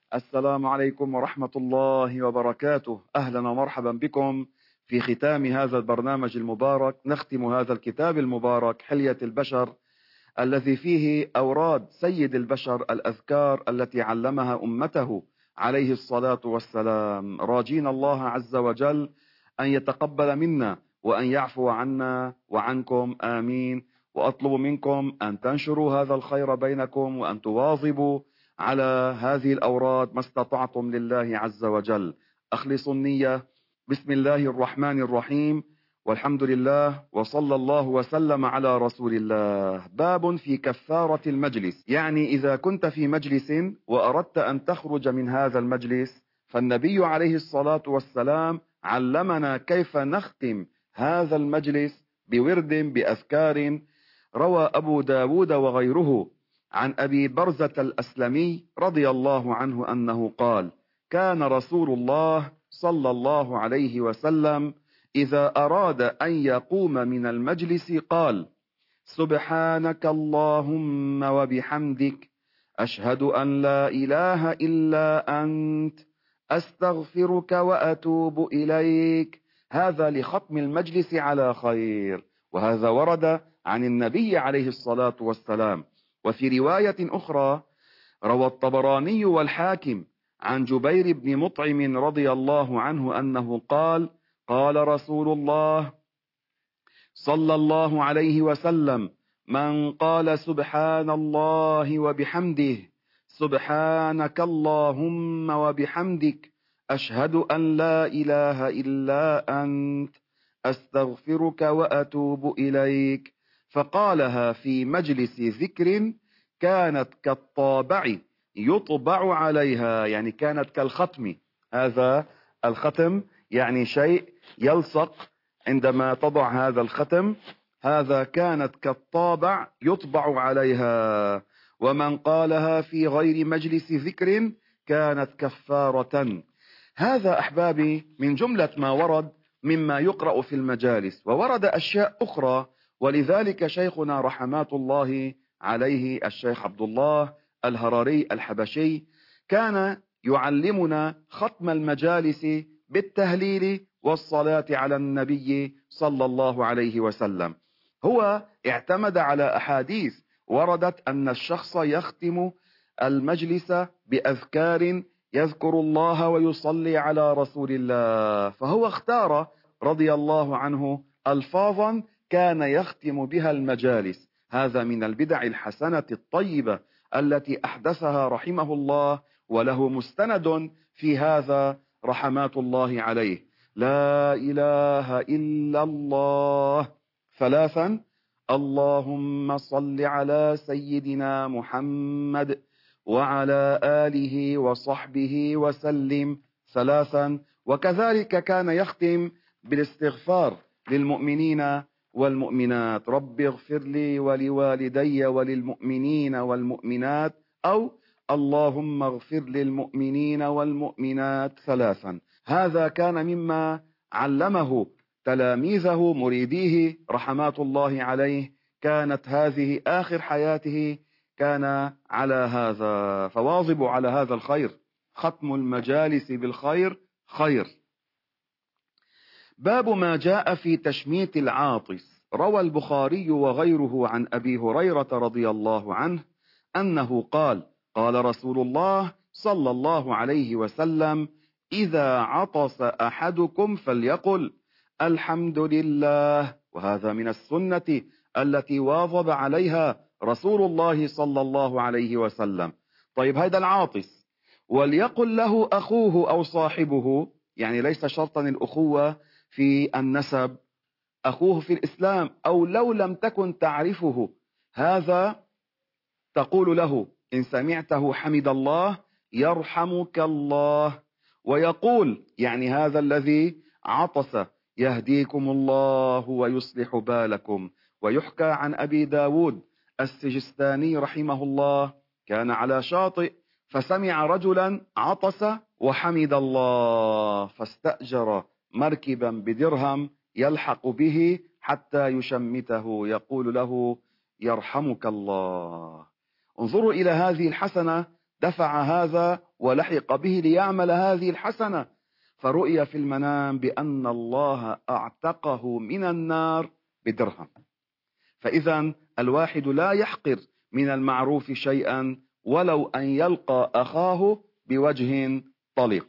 السلام عليكم ورحمة الله وبركاته. أهلا ومرحبا بكم في ختام هذا البرنامج المبارك. نختم هذا الكتاب المبارك حلية البشر، الذي فيه أوراد سيد البشر، الأذكار التي علمها أمته عليه الصلاة والسلام، راجين الله عز وجل أن يتقبل منا وأن يعفو عنا وعنكم، آمين. وأطلب منكم أن تنشروا هذا الخير بينكم وأن تواظبوا على هذه الأوراد ما استطعتم لله عز وجل. أخلصوا النية. بسم الله الرحمن الرحيم، والحمد لله، وصلى الله وسلم على رسول الله. باب في كفارة المجلس، يعني إذا كنت في مجلس وأردت أن تخرج من هذا المجلس، فالنبي عليه الصلاة والسلام علمنا كيف نختم هذا المجلس بورد بأذكار. روى أبو داود وغيره عن أبي برزة الأسلمي رضي الله عنه أنه قال: كان رسول الله صلى الله عليه وسلم إذا أراد أن يقوم من المجلس قال: سبحانك اللهم وبحمدك، أشهد أن لا إله إلا أنت، أستغفرك وأتوب إليك. هذا لختم المجلس على خير، وهذا ورد عن النبي عليه الصلاة والسلام. وفي رواية أخرى روى الطبراني والحاكم عن جبير بن مطعم رضي الله عنه أنه قال: قال رسول الله صلى الله عليه وسلم: من قال سبحان الله وبحمده، سبحانك اللهم وبحمدك، أشهد أن لا إله إلا أنت، أستغفرك وأتوب إليك، فقالها في مجلس ذكر، كانت كالطابع يطبع عليها، يعني كانت كالختم. هذا الختم يعني شيء يلصق عندما تضع هذا الختم، هذا كانت كالطابع يطبع عليها. ومن قالها في غير مجلس ذكر كانت كفارة. هذا أحبابي من جملة ما ورد مما يقرأ في المجالس، وورد أشياء أخرى. ولذلك شيخنا رحمات الله عليه الشيخ عبد الله الهراري الحبشي كان يعلمنا ختم المجالس بالتهليل والصلاة على النبي صلى الله عليه وسلم. هو اعتمد على أحاديث وردت أن الشخص يختم المجلس بأذكار يذكر الله ويصلي على رسول الله، فهو اختار رضي الله عنه ألفاظا كان يختم بها المجالس. هذا من البدع الحسنة الطيبة التي أحدثها رحمه الله، وله مستند في هذا رحمات الله عليه. لا إله إلا الله ثلاثا، اللهم صل على سيدنا محمد وعلى آله وصحبه وسلم ثلاثا. وكذلك كان يختم بالاستغفار للمؤمنين والمؤمنات: رب اغفر لي ولوالدي وللمؤمنين والمؤمنات، أو اللهم اغفر للمؤمنين والمؤمنات ثلاثا. هذا كان مما علمه تلاميذه مريديه رحمات الله عليه، كانت هذه آخر حياته كان على هذا. فواظبوا على هذا الخير، ختم المجالس بالخير خير. باب ما جاء في تشميت العاطس. روى البخاري وغيره عن أبي هريرة رضي الله عنه أنه قال: قال رسول الله صلى الله عليه وسلم: إذا عطس أحدكم فليقل الحمد لله. وهذا من السنة التي واظب عليها رسول الله صلى الله عليه وسلم. طيب، هذا العاطس، وليقل له أخوه أو صاحبه، يعني ليس شرطا الأخوة في النسب، أخوه في الإسلام، أو لو لم تكن تعرفه، هذا تقول له إن سمعته حمد الله يرحمك الله. ويقول يعني هذا الذي عطس: يهديكم الله ويصلح بالكم. ويحكى عن أبي داود السجستاني رحمه الله كان على شاطئ فسمع رجلا عطس وحمد الله، فاستأجر مركبا بدرهم يلحق به حتى يشمته، يقول له: يرحمك الله. انظروا إلى هذه الحسنة دفع هذا ولحق به ليعمل هذه الحسنة، فرؤي في المنام بأن الله أعتقه من النار بدرهم. فإذا الواحد لا يحقر من المعروف شيئا ولو أن يلقى أخاه بوجه طلق.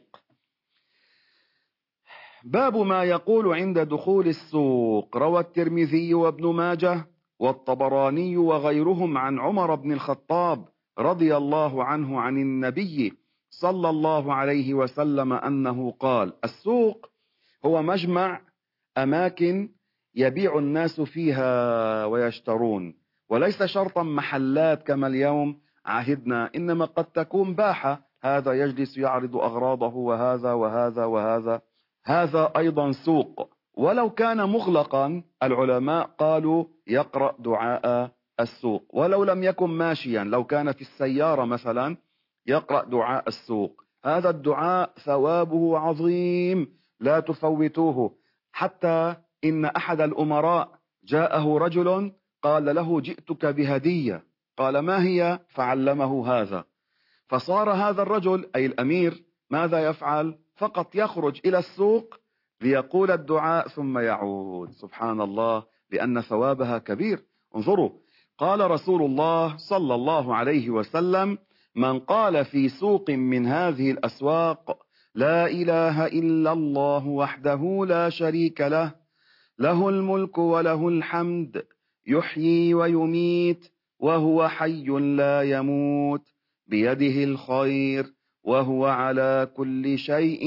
باب ما يقول عند دخول السوق. روى الترمذي وابن ماجه والطبراني وغيرهم عن عمر بن الخطاب رضي الله عنه عن النبي صلى الله عليه وسلم أنه قال: السوق هو مجمع أماكن يبيع الناس فيها ويشترون، وليس شرطا محلات كما اليوم عهدنا، إنما قد تكون باحة، هذا يجلس يعرض أغراضه وهذا وهذا وهذا، هذا أيضا سوق. ولو كان مغلقا العلماء قالوا يقرأ دعاء السوق، ولو لم يكن ماشيا، لو كان في السيارة مثلا يقرأ دعاء السوق. هذا الدعاء ثوابه عظيم لا تفوتوه. حتى إن أحد الأمراء جاءه رجل قال له: جئتك بهدية. قال: ما هي؟ فعلمه هذا. فصار هذا الرجل أي الأمير ماذا يفعل؟ فقط يخرج إلى السوق ليقول الدعاء ثم يعود. سبحان الله، لأن ثوابها كبير. انظروا، قال رسول الله صلى الله عليه وسلم: من قال في سوق من هذه الأسواق: لا إله إلا الله وحده لا شريك له، له الملك وله الحمد، يحيي ويميت وهو حي لا يموت، بيده الخير وهو على كل شيء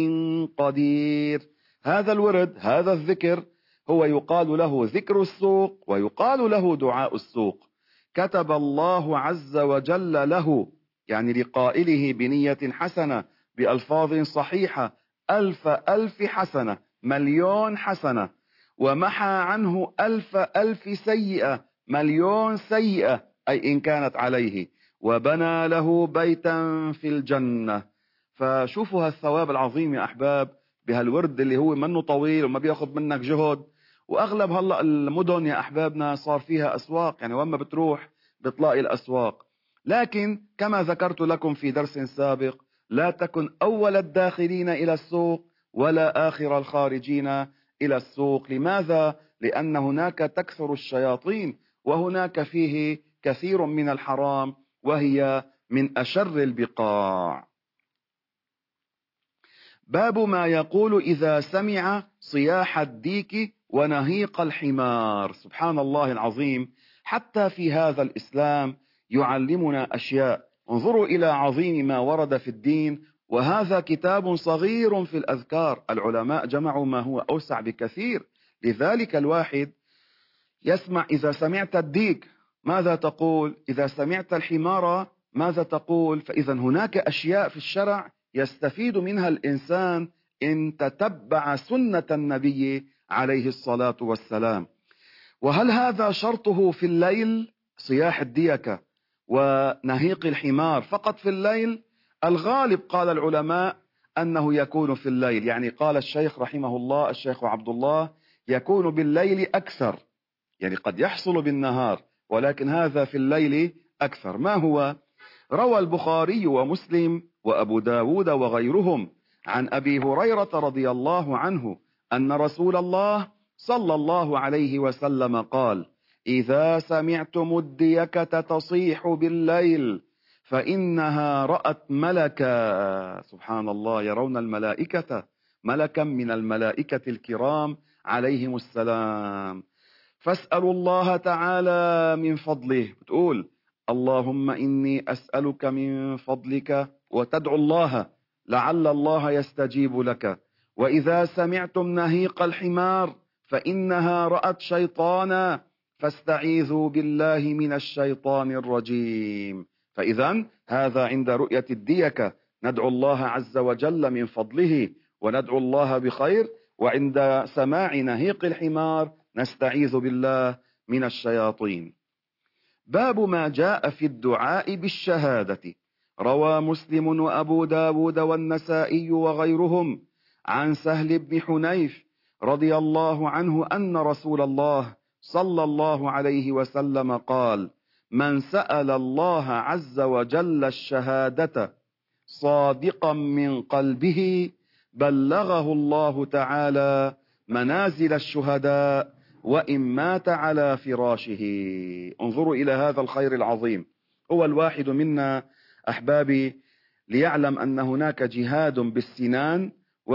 قدير. هذا الورد، هذا الذكر، هو يقال له ذكر السوق ويقال له دعاء السوق. كتب الله عز وجل له، يعني لقائله بنية حسنة بألفاظ صحيحة، 1000 حسنة، 1,000,000 حسنة، ومحى عنه 1000 سيئة، 1,000,000 سيئة أي إن كانت عليه، وبنى له بيتا في الجنة. فشوفوا هالثواب العظيم يا أحباب بهالورد اللي هو منه طويل وما بياخذ منك جهد. وأغلب هلأ المدن يا أحبابنا صار فيها أسواق، يعني وما بتروح بتلاقي الأسواق. لكن كما ذكرت لكم في درس سابق، لا تكن أول الداخلين إلى السوق ولا آخر الخارجين إلى السوق. لماذا؟ لأن هناك تكثر الشياطين، وهناك فيه كثير من الحرام، وهي من أشر البقاع. باب ما يقول إذا سمع صياح الديك ونهيق الحمار. سبحان الله العظيم، حتى في هذا الإسلام يعلمنا أشياء. انظروا إلى عظيم ما ورد في الدين، وهذا كتاب صغير في الأذكار، العلماء جمعوا ما هو أوسع بكثير. لذلك الواحد يسمع إذا سمعت الديك ماذا تقول، إذا سمعت الحمار ماذا تقول. فإذا هناك أشياء في الشرع يستفيد منها الإنسان إن تتبع سنة النبي عليه الصلاة والسلام. وهل هذا شرطه في الليل، صياح الديكة ونهيق الحمار فقط في الليل؟ الغالب قال العلماء أنه يكون في الليل، يعني قال الشيخ رحمه الله، الشيخ عبد الله، يكون بالليل أكثر، يعني قد يحصل بالنهار ولكن هذا في الليل أكثر. ما هو؟ روى البخاري ومسلم وأبو داود وغيرهم عن أبي هريرة رضي الله عنه أن رسول الله صلى الله عليه وسلم قال: إذا سمعتم الديكة تصيح بالليل فإنها رأت ملكا. سبحان الله، يرون الملائكة، ملكا من الملائكة الكرام عليهم السلام. فاسألوا الله تعالى من فضله، بتقول: اللهم إني أسألك من فضلك، وتدعو الله لعل الله يستجيب لك. وإذا سمعتم نهيق الحمار فإنها رأت شيطانا فاستعيذوا بالله من الشيطان الرجيم. فإذا هذا عند رؤية الديكة ندعو الله عز وجل من فضله وندعو الله بخير، وعند سماع نهيق الحمار نستعيذ بالله من الشياطين. باب ما جاء في الدعاء بالشهادة. روى مسلم وأبو داود والنسائي وغيرهم عن سهل بن حنيف رضي الله عنه أن رسول الله صلى الله عليه وسلم قال: من سأل الله عز وجل الشهادة صادقا من قلبه بلغه الله تعالى منازل الشهداء وإن مات على فراشه. انظروا إلى هذا الخير العظيم. هو الواحد منا أحبابي ليعلم أن هناك جهاد بالسنان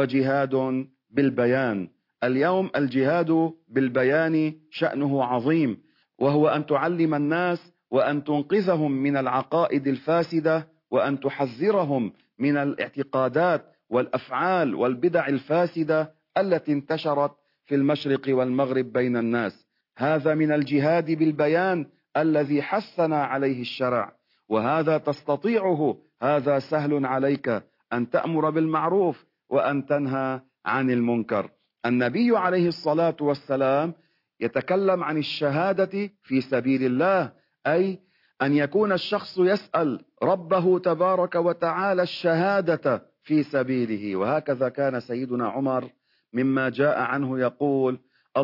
وجهاد بالبيان. اليوم الجهاد بالبيان شأنه عظيم، وهو أن تعلم الناس وأن تنقذهم من العقائد الفاسدة وأن تحذرهم من الاعتقادات والأفعال والبدع الفاسدة التي انتشرت في المشرق والمغرب بين الناس. هذا من الجهاد بالبيان الذي حثنا عليه الشرع، وهذا تستطيعه. هذا سهل عليك أن تأمر بالمعروف وأن تنهى عن المنكر. النبي عليه الصلاة والسلام يتكلم عن الشهادة في سبيل الله، أي أن يكون الشخص يسأل ربه تبارك وتعالى الشهادة في سبيله. وهكذا كان سيدنا عمر مما جاء عنه يقول: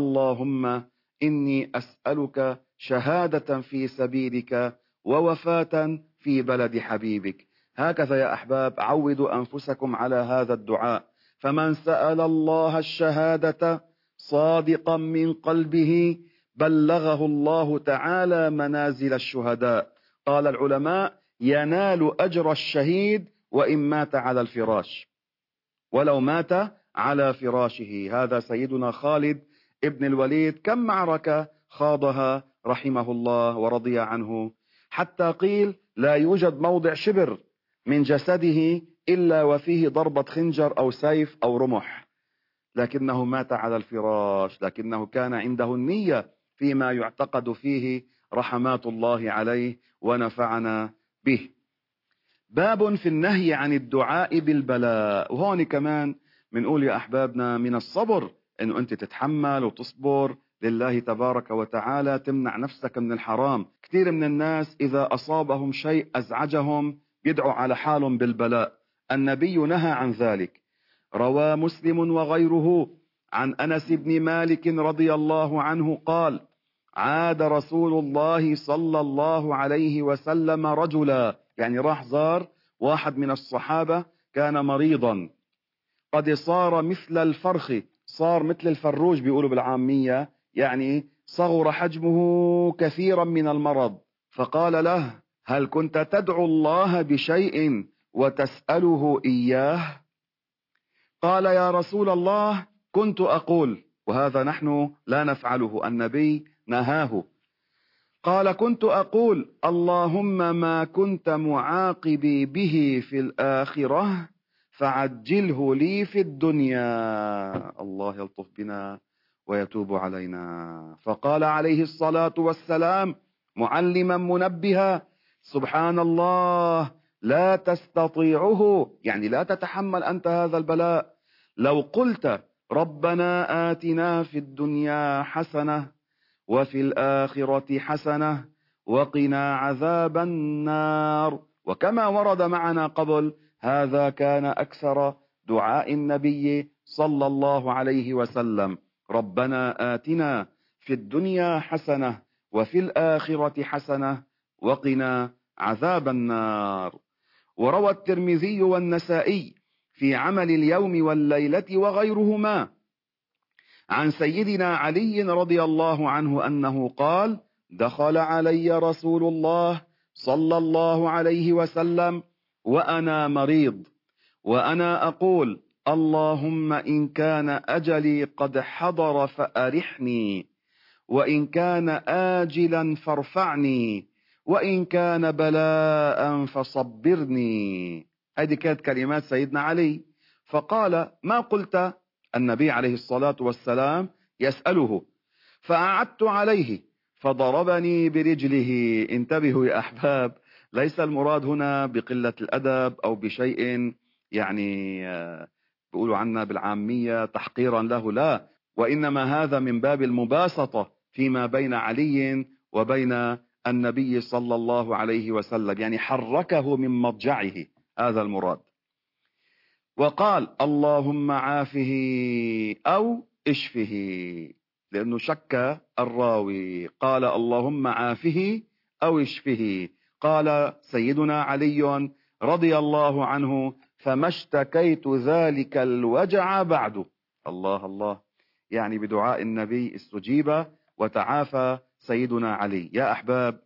اللهم إني أسألك شهادة في سبيلك ووفاة في بلد حبيبك. هكذا يا أحباب عودوا أنفسكم على هذا الدعاء. فمن سأل الله الشهادة صادقا من قلبه بلغه الله تعالى منازل الشهداء. قال العلماء: ينال أجر الشهيد وإن مات على الفراش، ولو مات على فراشه. هذا سيدنا خالد ابن الوليد كم معركة خاضها رحمه الله ورضي عنه، حتى قيل لا يوجد موضع شبر من جسده إلا وفيه ضربة خنجر أو سيف أو رمح، لكنه مات على الفراش، لكنه كان عنده النية فيما يعتقد فيه، رحمات الله عليه ونفعنا به. باب في النهي عن الدعاء بالبلاء. وهون كمان بنقول يا أحبابنا من الصبر أنه أنت تتحمل وتصبر لله تبارك وتعالى، تمنع نفسك من الحرام. كثير من الناس إذا أصابهم شيء أزعجهم يدعوا على حالهم بالبلاء. النبي نهى عن ذلك. روى مسلم وغيره عن أنس بن مالك رضي الله عنه قال: عاد رسول الله صلى الله عليه وسلم رجلا، يعني راح زار واحد من الصحابة كان مريضا، قد صار مثل الفرخ، صار مثل الفروج بيقولوا بالعامية، يعني صغر حجمه كثيرا من المرض. فقال له: هل كنت تدعو الله بشيء وتسأله إياه؟ قال: يا رسول الله كنت أقول. وهذا نحن لا نفعله، النبي نهاه. قال: كنت أقول اللهم ما كنت معاقبي به في الآخرة فعجله لي في الدنيا. الله يلطف بنا ويتوب علينا. فقال عليه الصلاة والسلام معلما منبها: سبحان الله، لا تستطيعه، يعني لا تتحمل أنت هذا البلاء. لو قلت ربنا آتنا في الدنيا حسنة وفي الآخرة حسنة وقنا عذاب النار. وكما ورد معنا قبل، هذا كان أكثر دعاء النبي صلى الله عليه وسلم: ربنا آتنا في الدنيا حسنة وفي الآخرة حسنة وقنا عذاب النار. وروى الترمذي والنسائي في عمل اليوم والليلة وغيرهما عن سيدنا علي رضي الله عنه أنه قال: دخل علي رسول الله صلى الله عليه وسلم وأنا مريض، وأنا أقول: اللهم إن كان أجلي قد حضر فأرحني، وإن كان آجلا فارفعني، وإن كان بلاء فصبرني. هذه كانت كلمات سيدنا علي. فقال: ما قلت؟ النبي عليه الصلاة والسلام يسأله. فأعدت عليه فضربني برجله. انتبهوا يا أحباب، ليس المراد هنا بقلة الأدب أو بشيء يعني بيقولوا عنا بالعامية تحقيرا له، لا، وإنما هذا من باب المباسطة فيما بين علي وبين النبي صلى الله عليه وسلم، يعني حركه من مضجعه، هذا المراد. وقال: اللهم عافه أو اشفه، لأنه شك الراوي، قال اللهم عافه أو اشفه. قال سيدنا علي رضي الله عنه: فما اشتكيت ذلك الوجع بعد. الله الله، يعني بدعاء النبي استجيب وتعافى سيدنا علي. يا أحباب،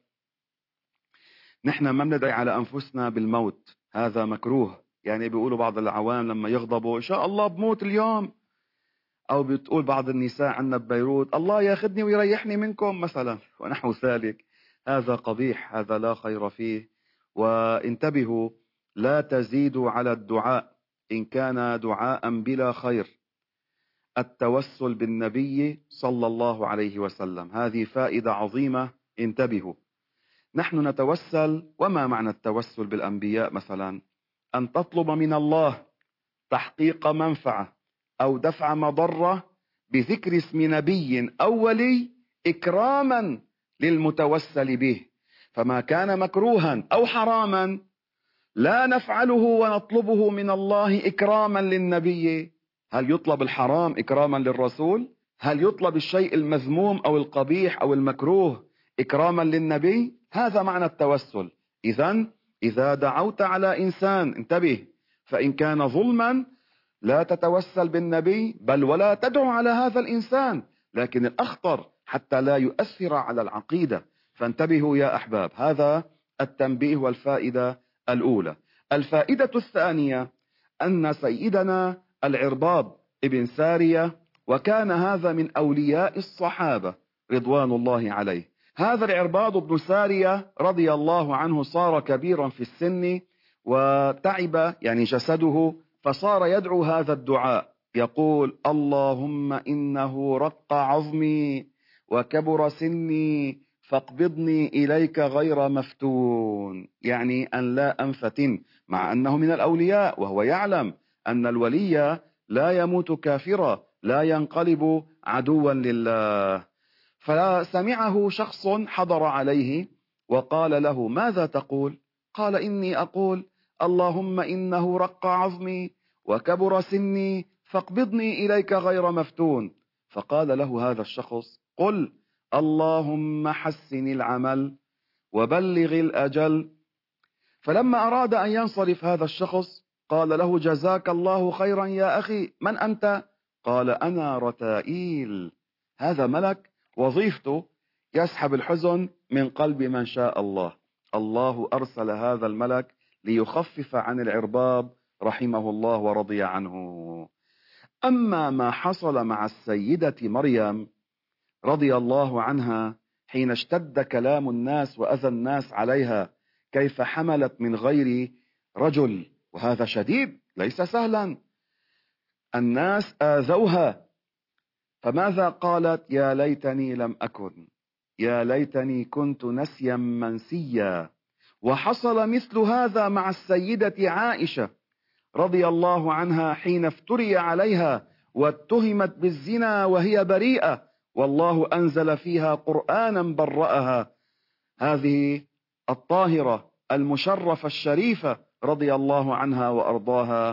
نحن ما بندعي على أنفسنا بالموت، هذا مكروه. يعني بيقولوا بعض العوام لما يغضبوا: إن شاء الله بموت اليوم. أو بتقول بعض النساء عنا ببيروت: الله ياخذني ويريحني منكم مثلا، ونحو ذلك. هذا قبيح، هذا لا خير فيه. وانتبهوا، لا تزيدوا على الدعاء إن كان دعاء بلا خير. التوسل بالنبي صلى الله عليه وسلم، هذه فائدة عظيمة، انتبهوا. نحن نتوسل، وما معنى التوسل بالأنبياء مثلا؟ أن تطلب من الله تحقيق منفعة أو دفع مضرة بذكر اسم نبي أو ولي إكراما للمتوسل به. فما كان مكروها أو حراما لا نفعله ونطلبه من الله إكراما للنبي. هل يطلب الحرام إكراما للرسول؟ هل يطلب الشيء المذموم أو القبيح أو المكروه إكراما للنبي؟ هذا معنى التوسل. إذا دعوت على إنسان، انتبه، فإن كان ظلما لا تتوسل بالنبي، بل ولا تدعو على هذا الإنسان. لكن الأخطر حتى لا يؤثر على العقيدة. فانتبهوا يا أحباب، هذا التنبيه والفائدة الأولى. الفائدة الثانية أن سيدنا العرباض ابن سارية، وكان هذا من أولياء الصحابة رضوان الله عليه. هذا العرباض بن سارية رضي الله عنه صار كبيرا في السن وتعب يعني جسده، فصار يدعو هذا الدعاء، يقول: اللهم إنه رق عظمي وكبر سني فاقبضني إليك غير مفتون. يعني أن لا أنفتن، مع أنه من الأولياء، وهو يعلم أن الولي لا يموت كافرا، لا ينقلب عدوا لله. فسمعه شخص حضر عليه وقال له: ماذا تقول؟ قال: إني أقول اللهم إنه رق عظمي وكبر سني فاقبضني إليك غير مفتون. فقال له هذا الشخص: قل اللهم حسن العمل وبلغ الأجل. فلما أراد أن ينصرف هذا الشخص قال له: جزاك الله خيرا يا أخي، من أنت؟ قال: أنا رتائيل، هذا ملك وظيفته يسحب الحزن من قلب من شاء الله. الله أرسل هذا الملك ليخفف عن العرباض رحمه الله ورضي عنه. أما ما حصل مع السيدة مريم رضي الله عنها حين اشتد كلام الناس وأذى الناس عليها، كيف حملت من غير رجل، وهذا شديد ليس سهلا. الناس آذوها، فماذا قالت؟ يا ليتني لم أكن، يا ليتني كنت نسيا منسيا. وحصل مثل هذا مع السيدة عائشة رضي الله عنها حين افتري عليها واتهمت بالزنا وهي بريئة، والله أنزل فيها قرآنا برأها. هذه الطاهرة المشرفة الشريفة رضي الله عنها وأرضاها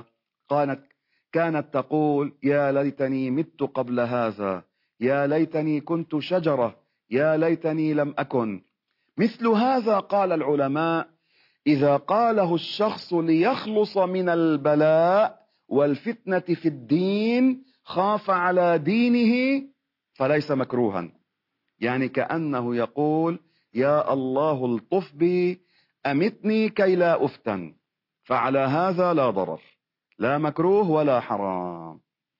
كانت تقول: يا ليتني مت قبل هذا، يا ليتني كنت شجرة، يا ليتني لم أكن. مثل هذا قال العلماء: إذا قاله الشخص ليخلص من البلاء والفتنة في الدين، خاف على دينه، فليس مكروها. يعني كأنه يقول: يا الله الطف بي، أمتني كي لا أفتن. فعلى هذا لا ضرر، لا مكروه ولا حرام.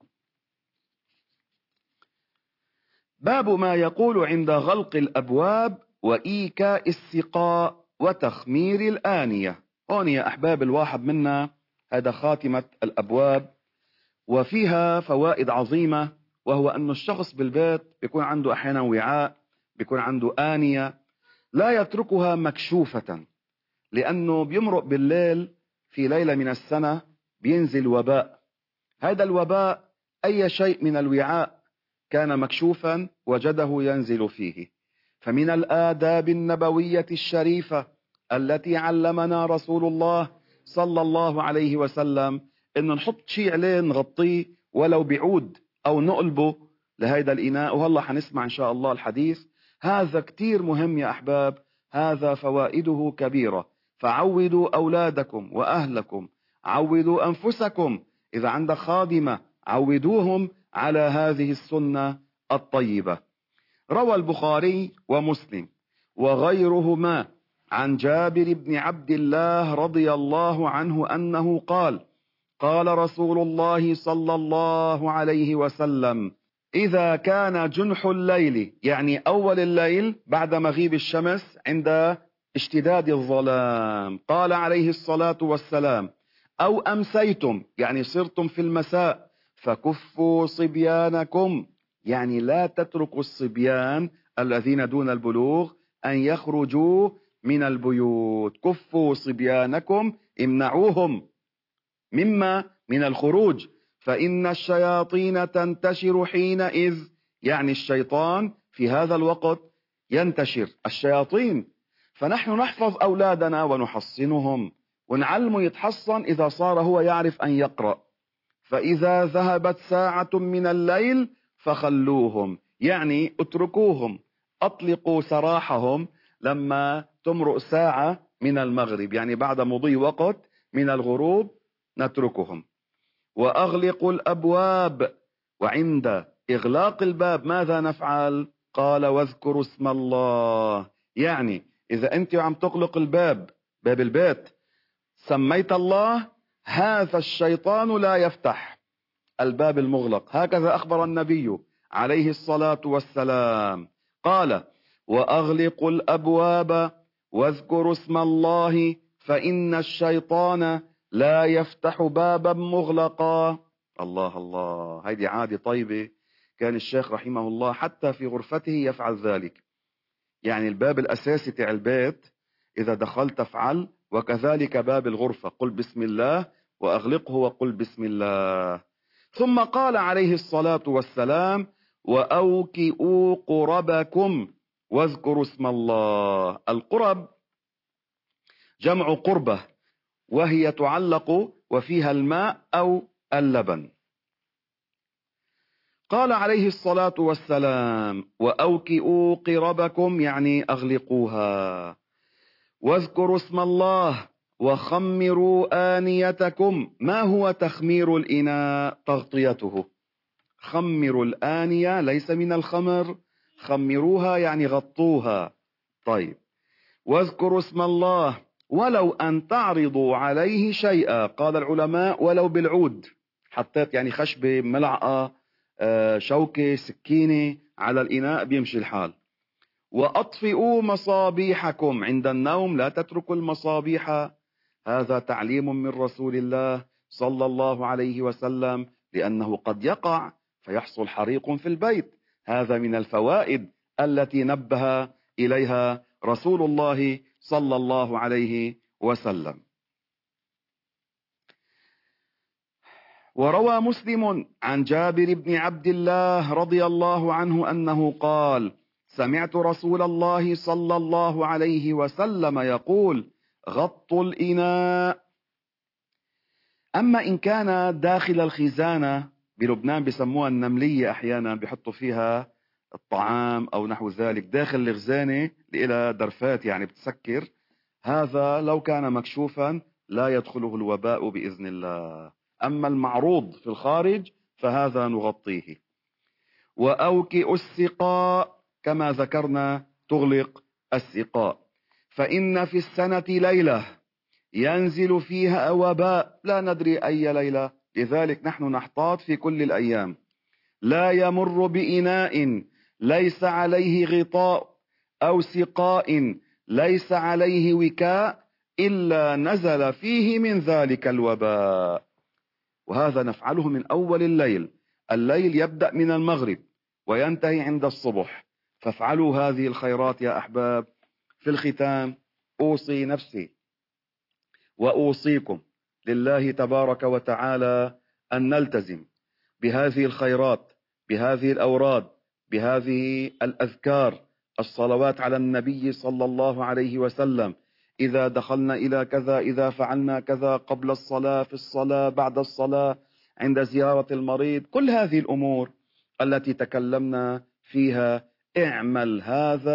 باب ما يقول عند غلق الأبواب وإيكاء السقاء وتخمير الآنية. هون يا أحباب الواحد منا هذا خاتمة الأبواب، وفيها فوائد عظيمة، وهو أن الشخص بالبيت بيكون عنده أحيانا وعاء، بيكون عنده آنية، لا يتركها مكشوفة، لأنه بيمرق بالليل في ليلة من السنة بينزل وباء. هذا الوباء أي شيء من الوعاء كان مكشوفا وجده ينزل فيه. فمن الآداب النبوية الشريفة التي علمنا رسول الله صلى الله عليه وسلم إن نحط شيء عليه نغطيه ولو بعود أو نقلبه لهذا الإناء. وهلا حنسمع إن شاء الله الحديث، هذا كتير مهم يا أحباب. هذا فوائده كبيرة. فعودوا أولادكم وأهلكم، عودوا أنفسكم، إذا عندك خادمة عودوهم على هذه السنة الطيبة. روى البخاري ومسلم وغيرهما عن جابر بن عبد الله رضي الله عنه أنه قال: قال رسول الله صلى الله عليه وسلم: إذا كان جنح الليل، يعني أول الليل بعد مغيب الشمس عند اشتداد الظلام، قال عليه الصلاة والسلام: أو أمسيتم، يعني صرتم في المساء، فكفوا صبيانكم، يعني لا تتركوا الصبيان الذين دون البلوغ أن يخرجوا من البيوت. كفوا صبيانكم، امنعوهم من الخروج، فإن الشياطين تنتشر حينئذ، يعني الشيطان في هذا الوقت ينتشر، الشياطين. فنحن نحفظ أولادنا ونحصنهم ونعلمه يتحصن إذا صار هو يعرف أن يقرأ. فإذا ذهبت ساعة من الليل فخلوهم، يعني اتركوهم، أطلقوا سراحهم لما تمرق ساعة من المغرب، يعني بعد مضي وقت من الغروب نتركهم. وأغلقوا الأبواب، وعند إغلاق الباب ماذا نفعل؟ قال: واذكروا اسم الله، يعني إذا أنت عم تغلق الباب، باب البيت، سميت الله، هذا الشيطان لا يفتح الباب المغلق. هكذا أخبر النبي عليه الصلاة والسلام، قال: وأغلقوا الأبواب واذكروا اسم الله فإن الشيطان لا يفتح بابا مغلقا. الله الله، هذه عادة طيبة كان الشيخ رحمه الله حتى في غرفته يفعل ذلك. يعني الباب الأساسي تاع البيت إذا دخلت افعل، وكذلك باب الغرفة، قل بسم الله وأغلقه وقل بسم الله. ثم قال عليه الصلاة والسلام: وأوكئوا قربكم واذكروا اسم الله. القرب جمع قربة، وهي تعلق وفيها الماء أو اللبن. قال عليه الصلاة والسلام: وأوكئوا قربكم، يعني أغلقوها، واذكروا اسم الله وخمروا آنيتكم. ما هو تخمير الإناء؟ تغطيته. خمروا الآنية ليس من الخمر، خمروها يعني غطوها. طيب، واذكروا اسم الله ولو أن تعرضوا عليه شيئا. قال العلماء: ولو بالعود، حطيت يعني خشبة، ملعقة، شوكة، سكينة على الإناء بيمشي الحال. وأطفئوا مصابيحكم، عند النوم لا تتركوا المصابيح. هذا تعليم من رسول الله صلى الله عليه وسلم، لأنه قد يقع فيحصل حريق في البيت. هذا من الفوائد التي نبه إليها رسول الله صلى الله عليه وسلم. وروى مسلم عن جابر بن عبد الله رضي الله عنه أنه قال: سمعت رسول الله صلى الله عليه وسلم يقول: غطوا الإناء. أما إن كان داخل الخزانة، بلبنان بسموها النملية، أحيانا بيحطوا فيها الطعام أو نحو ذلك، داخل الخزانة إلى درفات يعني بتسكر، هذا لو كان مكشوفا لا يدخله الوباء بإذن الله. أما المعروض في الخارج فهذا نغطيه. وأوكئ السقاء، كما ذكرنا تغلق السقاء، فإن في السنة ليلة ينزل فيها وباء، لا ندري أي ليلة، لذلك نحن نحتاط في كل الأيام. لا يمر بإناء ليس عليه غطاء أو سقاء ليس عليه وكاء إلا نزل فيه من ذلك الوباء. وهذا نفعله من أول الليل. الليل يبدأ من المغرب وينتهي عند الصبح، فافعلوا هذه الخيرات يا أحباب. في الختام أوصي نفسي وأوصيكم لله تبارك وتعالى أن نلتزم بهذه الخيرات، بهذه الأوراد، بهذه الأذكار، الصلوات على النبي صلى الله عليه وسلم. إذا دخلنا إلى كذا، إذا فعلنا كذا، قبل الصلاة، في الصلاة، بعد الصلاة، عند زيارة المريض، كل هذه الأمور التي تكلمنا فيها اعمل هذا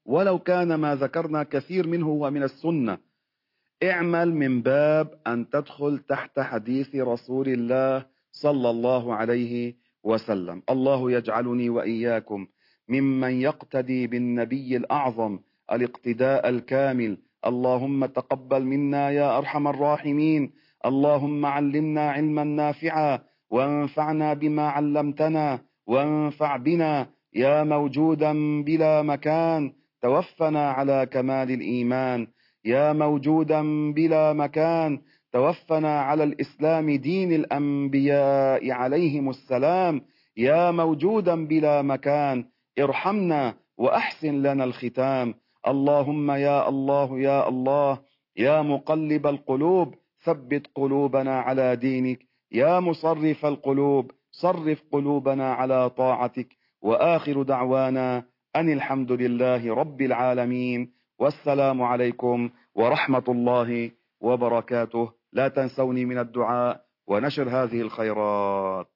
ولو كان ما ذكرنا كثير منه هو من السنة. اعمل من باب أن تدخل تحت حديث رسول الله صلى الله عليه وسلم. الله يجعلني وإياكم ممن يقتدي بالنبي الأعظم الاقتداء الكامل. اللهم تقبل منا يا أرحم الراحمين. اللهم علمنا علما نافعا وانفعنا بما علمتنا وانفع بنا يا موجودا بلا مكان. توفنا على كمال الإيمان. يا موجودا بلا مكان توفنا على الإسلام دين الأنبياء عليهم السلام. يا موجودا بلا مكان ارحمنا وأحسن لنا الختام. اللهم يا الله يا الله يا مقلب القلوب ثبت قلوبنا على دينك. يا مصرف القلوب صرف قلوبنا على طاعتك. وآخر دعوانا أن الحمد لله رب العالمين. والسلام عليكم ورحمة الله وبركاته. لا تنسوني من الدعاء ونشر هذه الخيرات.